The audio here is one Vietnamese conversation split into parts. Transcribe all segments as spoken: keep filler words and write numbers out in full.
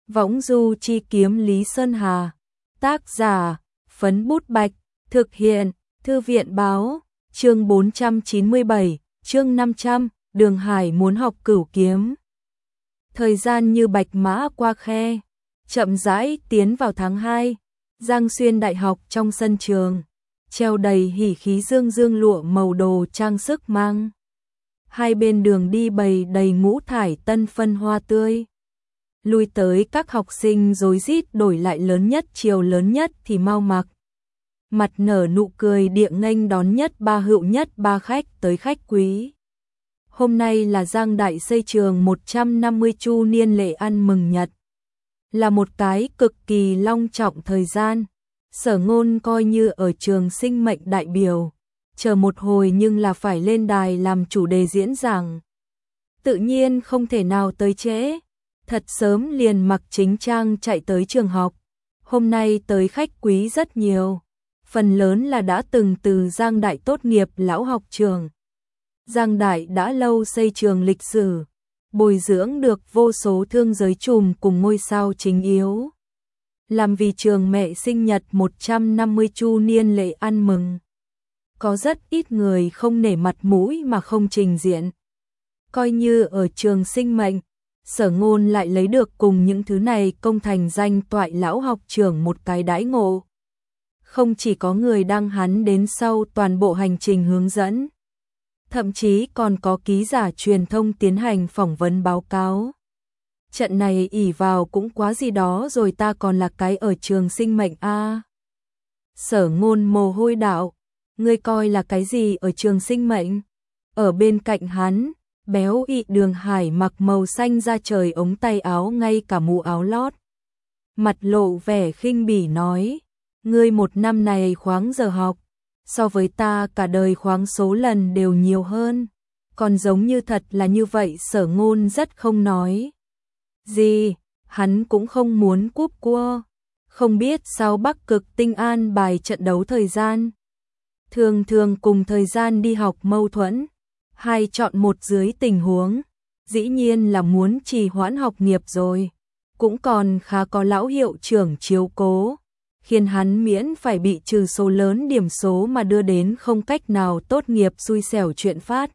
Võng du chi kiếm Lý Sơn Hà. Tác giả, Phấn Bút Bạch. Thực hiện, Thư viện Báo. Chương bốn trăm chín mươi bảy, chương năm trăm, Đường Hải muốn học cửu kiếm. Thời gian như bạch mã qua khe, chậm rãi tiến vào tháng hai. Giang Xuyên Đại học trong sân trường, treo đầy hỉ khí dương dương lụa màu đồ trang sức mang. Hai bên đường đi bày đầy ngũ thải tân phân hoa tươi. Lui tới các học sinh rối rít đổi lại lớn nhất chiều lớn nhất thì mau mặc. Mặt nở nụ cười địa nghênh đón nhất ba hữu nhất ba khách tới khách quý. Hôm nay là Giang Đại xây trường một trăm năm mươi chu niên lễ ăn mừng nhật. Là một cái cực kỳ long trọng thời gian. Sở Ngôn coi như ở trường sinh mệnh đại biểu. Chờ một hồi nhưng là phải lên đài làm chủ đề diễn giảng. Tự nhiên không thể nào tới trễ. Thật sớm liền mặc chính trang chạy tới trường học. Hôm nay tới khách quý rất nhiều. Phần lớn là đã từng từ Giang Đại tốt nghiệp lão học trường. Giang Đại đã lâu xây trường lịch sử, bồi dưỡng được vô số thương giới trùm cùng ngôi sao chính yếu. Làm vì trường mẹ sinh nhật một trăm năm mươi chu niên lễ ăn mừng. Có rất ít người không nể mặt mũi mà không trình diện. Coi như ở trường sinh mệnh, Sở Ngôn lại lấy được cùng những thứ này công thành danh toại lão học trưởng một cái đãi ngộ. Không chỉ có người đăng hắn đến sau toàn bộ hành trình hướng dẫn, thậm chí còn có ký giả truyền thông tiến hành phỏng vấn báo cáo. Trận này ỷ vào cũng quá gì đó rồi, ta còn là cái ở trường sinh mệnh a. À. Sở Ngôn mồ hôi đạo, ngươi coi là cái gì ở trường sinh mệnh? Ở bên cạnh hắn, béo ị Đường Hải mặc màu xanh da trời ống tay áo ngay cả mũ áo lót. Mặt lộ vẻ khinh bỉ nói, ngươi một năm này khoáng giờ học, so với ta cả đời khoáng số lần đều nhiều hơn. Còn giống như thật là như vậy. Sở Ngôn rất không nói gì, hắn cũng không muốn cúp cua. Không biết sao Bắc Cực Tinh an bài trận đấu thời gian. Thường thường cùng thời gian đi học mâu thuẫn. Hai chọn một dưới tình huống, dĩ nhiên là muốn trì hoãn học nghiệp rồi. Cũng còn khá có lão hiệu trưởng chiếu cố, khiến hắn miễn phải bị trừ số lớn điểm số mà đưa đến không cách nào tốt nghiệp xui xẻo chuyện phát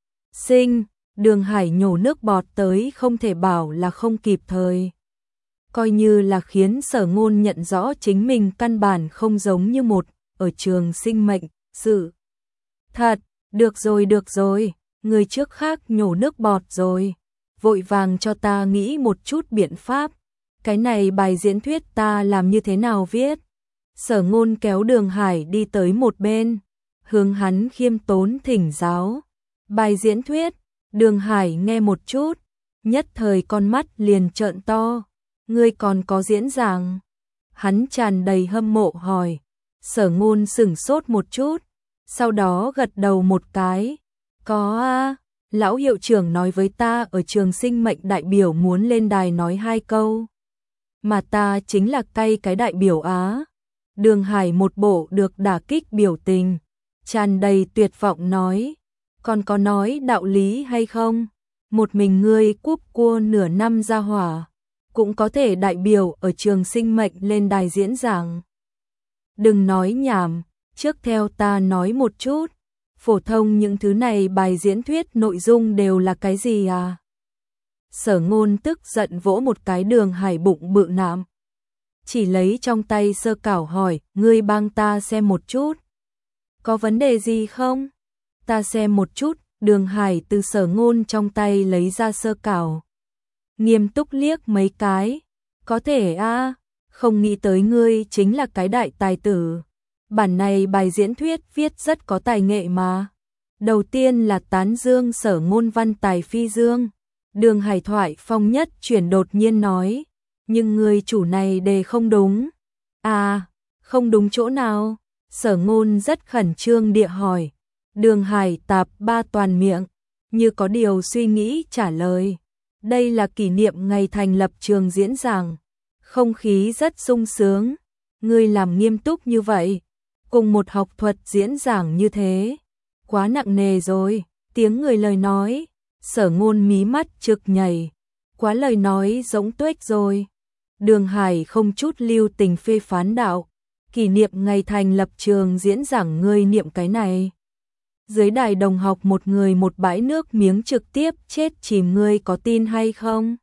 sinh. Đường Hải nhổ nước bọt tới không thể bảo là không kịp thời. Coi như là khiến Sở Ngôn nhận rõ chính mình căn bản không giống như một ở trường sinh mệnh. Sự thật, được rồi được rồi, người trước khác nhổ nước bọt rồi. Vội vàng cho ta nghĩ một chút biện pháp. Cái này bài diễn thuyết ta làm như thế nào viết? Sở Ngôn kéo Đường Hải đi tới một bên, hướng hắn khiêm tốn thỉnh giáo. Bài diễn thuyết, Đường Hải nghe một chút, nhất thời con mắt liền trợn to. Ngươi còn có diễn giảng? Hắn tràn đầy hâm mộ hỏi. Sở Ngôn sửng sốt một chút, sau đó gật đầu một cái. Có a, lão hiệu trưởng nói với ta ở trường sinh mệnh đại biểu muốn lên đài nói hai câu. Mà ta chính là cay cái đại biểu á. Đường Hải một bộ được đả kích biểu tình, tràn đầy tuyệt vọng nói, còn có nói đạo lý hay không? Một mình ngươi cúp cua nửa năm ra hỏa, cũng có thể đại biểu ở trường sinh mệnh lên đài diễn giảng. Đừng nói nhảm, trước theo ta nói một chút, phổ thông những thứ này bài diễn thuyết nội dung đều là cái gì à? Sở Ngôn tức giận vỗ một cái Đường Hải bụng bự nạm. Chỉ lấy trong tay sơ cảo hỏi, ngươi bang ta xem một chút. Có vấn đề gì không? Ta xem một chút. Đường Hải từ Sở Ngôn trong tay lấy ra sơ cảo, nghiêm túc liếc mấy cái. Có thể a, à, không nghĩ tới ngươi chính là cái đại tài tử. Bản này bài diễn thuyết viết rất có tài nghệ mà. Đầu tiên là tán dương Sở Ngôn văn tài phi dương. Đường Hải thoại phong nhất chuyển đột nhiên nói, nhưng người chủ này đề không đúng. À, không đúng chỗ nào? Sở Ngôn rất khẩn trương địa hỏi. Đường Hải tạp ba toàn miệng, như có điều suy nghĩ trả lời. Đây là kỷ niệm ngày thành lập trường diễn giảng, không khí rất sung sướng. Ngươi làm nghiêm túc như vậy, cùng một học thuật diễn giảng như thế, quá nặng nề rồi. Tiếng người lời nói, Sở Ngôn mí mắt trực nhảy, quá lời nói giống tuếch rồi. Đường Hải không chút lưu tình phê phán đạo, kỷ niệm ngày thành lập trường diễn giảng ngươi niệm cái này. Dưới đài đồng học một người một bãi nước miếng trực tiếp chết chìm, ngươi có tin hay không?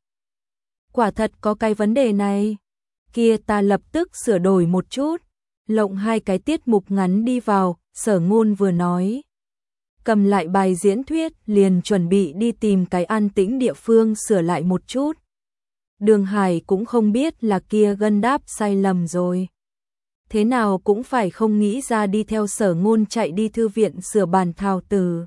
Quả thật có cái vấn đề này. Kia ta lập tức sửa đổi một chút, lộng hai cái tiết mục ngắn đi vào, Sở Ngôn vừa nói. Cầm lại bài diễn thuyết liền chuẩn bị đi tìm cái an tĩnh địa phương sửa lại một chút. Đường Hải cũng không biết là kia gân đáp sai lầm rồi. Thế nào cũng phải không nghĩ ra đi theo Sở Ngôn chạy đi thư viện sửa bản thảo từ.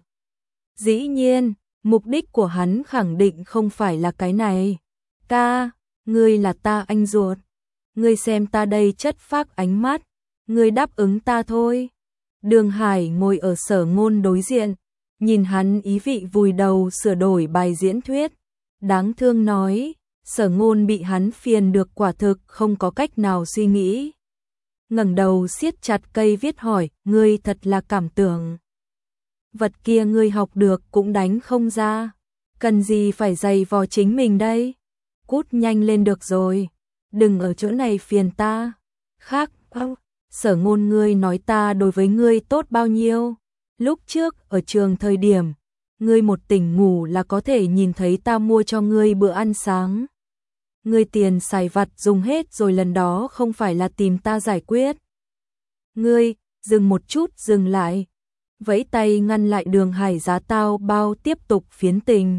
Dĩ nhiên, mục đích của hắn khẳng định không phải là cái này. Ca, ngươi là ta anh ruột. Ngươi xem ta đây chất phác ánh mắt, ngươi đáp ứng ta thôi. Đường Hải ngồi ở Sở Ngôn đối diện, nhìn hắn ý vị vùi đầu sửa đổi bài diễn thuyết. Đáng thương nói, Sở Ngôn bị hắn phiền được quả thực không có cách nào suy nghĩ. Ngẩng đầu siết chặt cây viết hỏi, ngươi thật là cảm tưởng. Vật kia ngươi học được cũng đánh không ra, cần gì phải dày vò chính mình đây? Cút nhanh lên được rồi, đừng ở chỗ này phiền ta. Khác, oh, Sở Ngôn ngươi nói ta đối với ngươi tốt bao nhiêu. Lúc trước ở trường thời điểm, ngươi một tỉnh ngủ là có thể nhìn thấy ta mua cho ngươi bữa ăn sáng. Ngươi tiền xài vặt dùng hết rồi, lần đó không phải là tìm ta giải quyết. Ngươi, dừng một chút, dừng lại. Vẫy tay ngăn lại Đường Hải giá tao bao tiếp tục phiến tình.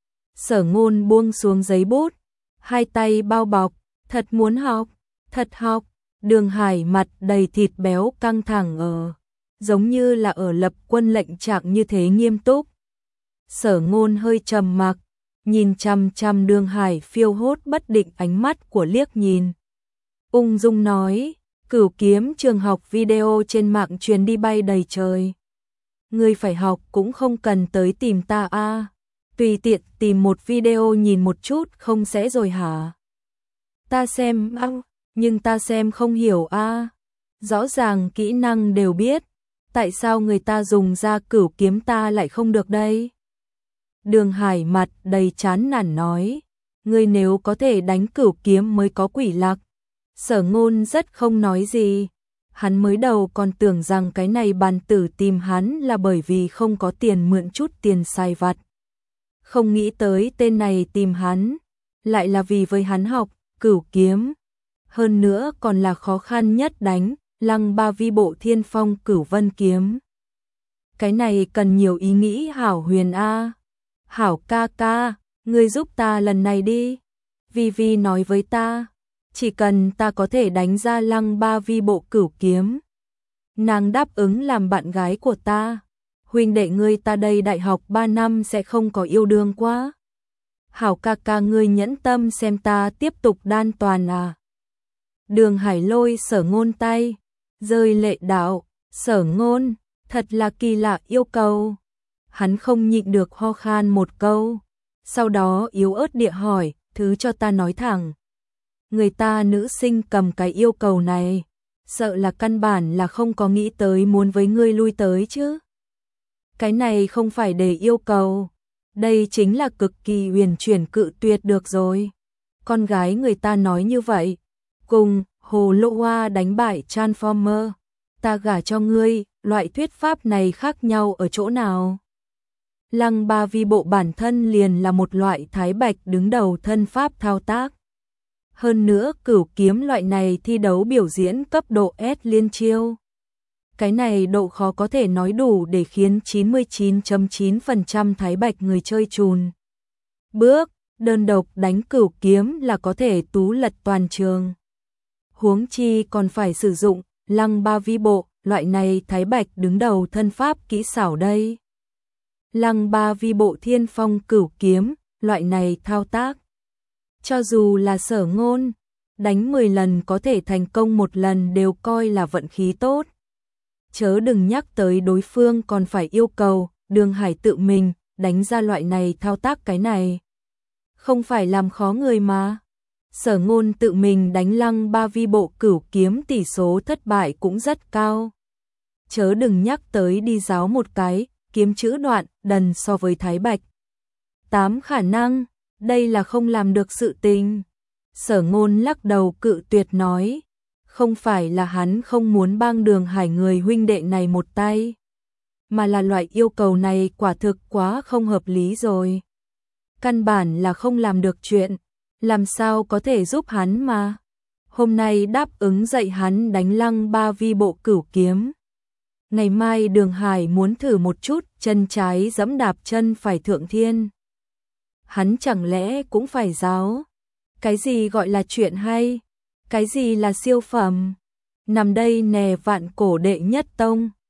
Sở Ngôn buông xuống giấy bút, hai tay bao bọc, thật muốn học, thật học. Đường Hải mặt đầy thịt béo căng thẳng ở, giống như là ở lập quân lệnh trạng như thế nghiêm túc. Sở Ngôn hơi trầm mặc, nhìn chằm chằm Đường Hải phiêu hốt bất định ánh mắt của liếc nhìn. Ung dung nói, Cửu Kiếm trường học video trên mạng truyền đi bay đầy trời. Ngươi phải học cũng không cần tới tìm ta a, à. Tùy tiện tìm một video nhìn một chút không sẽ rồi hả? Ta xem, à, nhưng ta xem không hiểu a. À. Rõ ràng kỹ năng đều biết, tại sao người ta dùng ra Cửu Kiếm ta lại không được đây? Đường Hải mặt đầy chán nản nói, ngươi nếu có thể đánh Cửu Kiếm mới có quỷ lạc. Sở Ngôn rất không nói gì, hắn mới đầu còn tưởng rằng cái này bàn tử tìm hắn là bởi vì không có tiền mượn chút tiền xài vặt. Không nghĩ tới tên này tìm hắn, lại là vì với hắn học Cửu Kiếm. Hơn nữa còn là khó khăn nhất đánh, Lăng Ba Vi Bộ Thiên Phong Cửu Vân Kiếm. Cái này cần nhiều ý nghĩ hảo huyền a. Hảo ca ca, ngươi giúp ta lần này đi. Vi Vi nói với ta, chỉ cần ta có thể đánh ra Lăng Ba Vi Bộ Cửu Kiếm, nàng đáp ứng làm bạn gái của ta. Huynh đệ ngươi ta đây đại học ba năm sẽ không có yêu đương quá. Hảo ca ca ngươi nhẫn tâm xem ta tiếp tục đan toàn à. Đường Hải lôi Sở Ngôn tay, rơi lệ đạo, Sở Ngôn, thật là kỳ lạ yêu cầu. Hắn không nhịn được ho khan một câu, sau đó yếu ớt địa hỏi, thứ cho ta nói thẳng. Người ta nữ sinh cầm cái yêu cầu này, sợ là căn bản là không có nghĩ tới muốn với ngươi lui tới chứ. Cái này không phải để yêu cầu, đây chính là cực kỳ huyền chuyển cự tuyệt được rồi. Con gái người ta nói như vậy, cùng Hồ Lô Hoa đánh bại Transformer, ta gả cho ngươi, loại thuyết pháp này khác nhau ở chỗ nào? Lăng Ba Vi Bộ bản thân liền là một loại thái bạch đứng đầu thân pháp thao tác. Hơn nữa Cửu Kiếm loại này thi đấu biểu diễn cấp độ S liên chiêu. Cái này độ khó có thể nói đủ để khiến chín mươi chín phẩy chín phần trăm thái bạch người chơi chùn bước, đơn độc đánh Cửu Kiếm là có thể tú lật toàn trường. Huống chi còn phải sử dụng Lăng Ba Vi Bộ, loại này thái bạch đứng đầu thân pháp kỹ xảo đây. Lăng Ba Vi Bộ Thiên Phong Cửu Kiếm, loại này thao tác. Cho dù là Sở Ngôn, đánh mười lần có thể thành công một lần đều coi là vận khí tốt. Chớ đừng nhắc tới đối phương còn phải yêu cầu Đường Hải tự mình đánh ra loại này thao tác, cái này không phải làm khó người mà. Sở Ngôn tự mình đánh Lăng Ba Vi Bộ Cửu Kiếm tỷ số thất bại cũng rất cao. Chớ đừng nhắc tới đi giáo một cái kiếm chữ đoạn đần so với thái bạch. Tám khả năng, đây là không làm được sự tình. Sở Ngôn lắc đầu cự tuyệt nói, không phải là hắn không muốn bang Đường Hải người huynh đệ này một tay, mà là loại yêu cầu này quả thực quá không hợp lý rồi. Căn bản là không làm được chuyện, làm sao có thể giúp hắn mà. Hôm nay đáp ứng dạy hắn đánh Lăng Ba Vi bộ cửu kiếm. Ngày mai Đường Hải muốn thử một chút, chân trái giẫm đạp chân phải thượng thiên. Hắn chẳng lẽ cũng phải giáo? Cái gì gọi là chuyện hay? Cái gì là siêu phẩm? Nằm đây nè vạn cổ đệ nhất tông.